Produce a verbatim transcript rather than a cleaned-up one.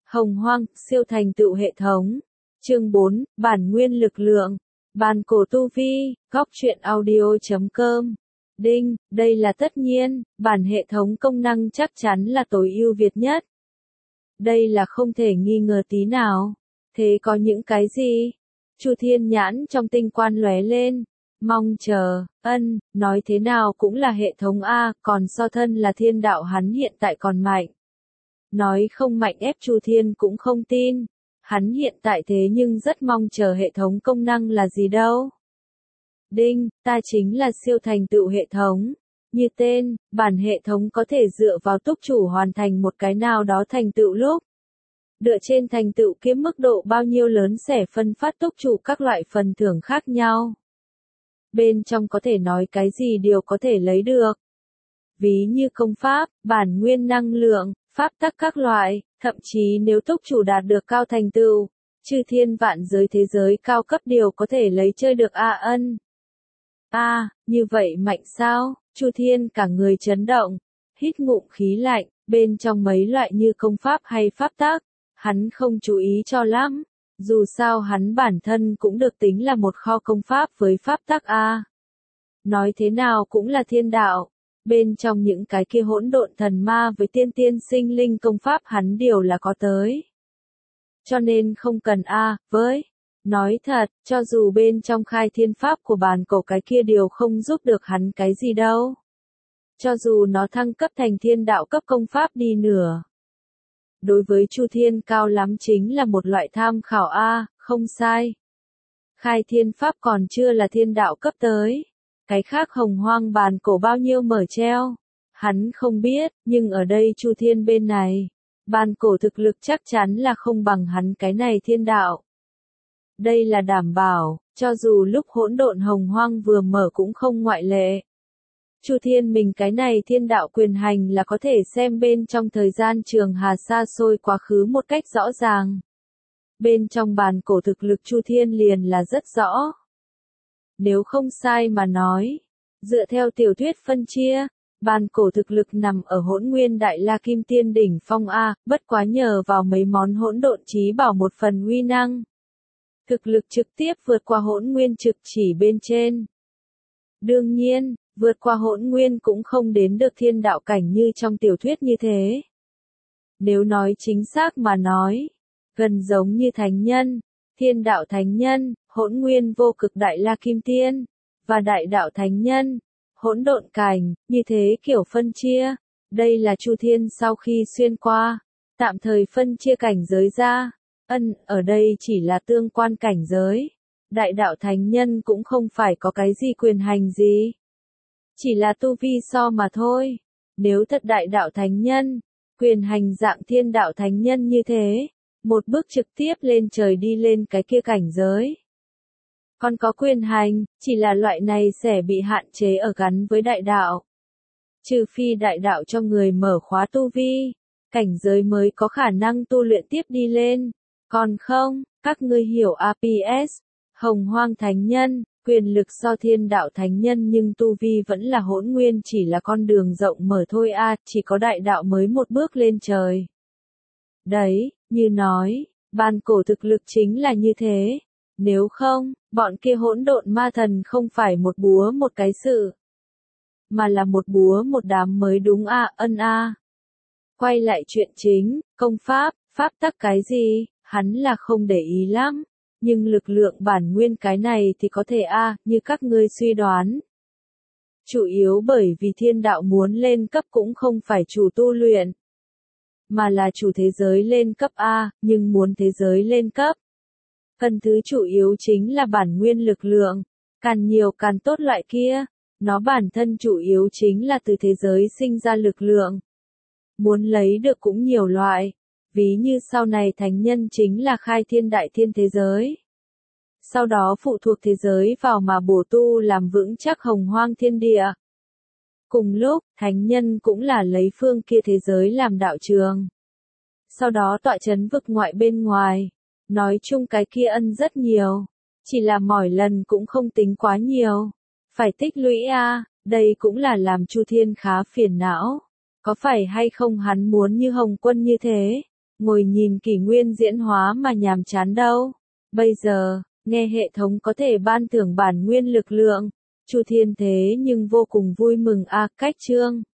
Hồng Hoang, siêu thành tựu hệ thống. Chương bốn, bản nguyên lực lượng. Bàn cổ tu vi, góc truyện audio chấm com. Đinh, đây là tất nhiên, bản hệ thống công năng chắc chắn là tối ưu việt nhất. Đây là không thể nghi ngờ tí nào. Thế có những cái gì? Chu Thiên nhãn trong tinh quan lóe lên. Mong chờ, ân, nói thế nào cũng là hệ thống A, còn so thân là thiên đạo hắn hiện tại còn mạnh. Nói không mạnh ép Chu Thiên cũng không tin. Hắn hiện tại thế nhưng rất mong chờ hệ thống công năng là gì đâu. Đinh, ta chính là siêu thành tựu hệ thống. Như tên, bản hệ thống có thể dựa vào túc chủ hoàn thành một cái nào đó thành tựu lúc. Dựa trên thành tựu kiếm mức độ bao nhiêu lớn sẽ phân phát túc chủ các loại phần thưởng khác nhau. Bên trong có thể nói cái gì đều có thể lấy được. Ví như công pháp, bản nguyên năng lượng, pháp tắc các loại, thậm chí nếu túc chủ đạt được cao thành tựu, chư thiên vạn giới thế giới cao cấp đều có thể lấy chơi được a ân. A, à, như vậy mạnh sao? Chu Thiên cả người chấn động, hít ngụm khí lạnh, bên trong mấy loại như công pháp hay pháp tắc, hắn không chú ý cho lắm. Dù sao hắn bản thân cũng được tính là một kho công pháp với pháp tắc A. Nói thế nào cũng là thiên đạo. Bên trong những cái kia hỗn độn thần ma với tiên tiên sinh linh công pháp hắn đều là có tới. Cho nên không cần A, với. Nói thật, cho dù bên trong khai thiên pháp của bàn cổ cái kia đều không giúp được hắn cái gì đâu. Cho dù nó thăng cấp thành thiên đạo cấp công pháp đi nửa. Đối với Chu Thiên cao lắm chính là một loại tham khảo A, không sai. Khai thiên pháp còn chưa là thiên đạo cấp tới. Cái khác hồng hoang bàn cổ bao nhiêu mở treo. Hắn không biết, nhưng ở đây Chu Thiên bên này. Bàn cổ thực lực chắc chắn là không bằng hắn cái này thiên đạo. Đây là đảm bảo, cho dù lúc hỗn độn hồng hoang vừa mở cũng không ngoại lệ. Chu Thiên mình cái này thiên đạo quyền hành là có thể xem bên trong thời gian trường hà xa xôi quá khứ một cách rõ ràng. Bên trong bàn cổ thực lực Chu Thiên liền là rất rõ. Nếu không sai mà nói, dựa theo tiểu thuyết phân chia, bàn cổ thực lực nằm ở hỗn nguyên đại la kim tiên đỉnh phong A, bất quá nhờ vào mấy món hỗn độn chí bảo một phần uy năng. Thực lực trực tiếp vượt qua hỗn nguyên trực chỉ bên trên. Đương nhiên, vượt qua hỗn nguyên cũng không đến được thiên đạo cảnh như trong tiểu thuyết như thế. Nếu nói chính xác mà nói, gần giống như thánh nhân, thiên đạo thánh nhân, hỗn nguyên vô cực đại la kim tiên, và đại đạo thánh nhân, hỗn độn cảnh, như thế kiểu phân chia. Đây là Chu Thiên sau khi xuyên qua, tạm thời phân chia cảnh giới ra. Ân, ở đây chỉ là tương quan cảnh giới. Đại đạo thánh nhân cũng không phải có cái gì quyền hành gì. Chỉ là tu vi so mà thôi. Nếu thật đại đạo thánh nhân, quyền hành dạng thiên đạo thánh nhân như thế, một bước trực tiếp lên trời đi lên cái kia cảnh giới. Còn có quyền hành, chỉ là loại này sẽ bị hạn chế ở gắn với đại đạo. Trừ phi đại đạo cho người mở khóa tu vi, cảnh giới mới có khả năng tu luyện tiếp đi lên. Còn không, các ngươi hiểu a pê ét, hồng hoang thánh nhân, quyền lực so thiên đạo thánh nhân nhưng tu vi vẫn là hỗn nguyên chỉ là con đường rộng mở thôi a, chỉ có đại đạo mới một bước lên trời. Đấy, như nói, bàn cổ thực lực chính là như thế. Nếu không, bọn kia hỗn độn ma thần không phải một búa một cái sự, mà là một búa một đám mới đúng a, ân a. Quay lại chuyện chính, công pháp, pháp tắc cái gì, hắn là không để ý lắm, nhưng lực lượng bản nguyên cái này thì có thể a, như các ngươi suy đoán. Chủ yếu bởi vì thiên đạo muốn lên cấp cũng không phải chủ tu luyện, mà là chủ thế giới lên cấp a, nhưng muốn thế giới lên cấp. Phần thứ chủ yếu chính là bản nguyên lực lượng, càng nhiều càng tốt loại kia, nó bản thân chủ yếu chính là từ thế giới sinh ra lực lượng. Muốn lấy được cũng nhiều loại, ví như sau này thánh nhân chính là khai thiên đại thiên thế giới. Sau đó phụ thuộc thế giới vào mà bổ tu làm vững chắc hồng hoang thiên địa. Cùng lúc, thánh nhân cũng là lấy phương kia thế giới làm đạo trường. Sau đó tọa chấn vực ngoại bên ngoài. Nói chung cái kia ân rất nhiều, chỉ là mỏi lần cũng không tính quá nhiều. Phải tích lũy a, đây cũng là làm Chu Thiên khá phiền não. Có phải hay không hắn muốn như Hồng Quân như thế, ngồi nhìn kỷ nguyên diễn hóa mà nhàm chán đâu. Bây giờ, nghe hệ thống có thể ban thưởng bản nguyên lực lượng, Chu Thiên thế nhưng vô cùng vui mừng a, cách chương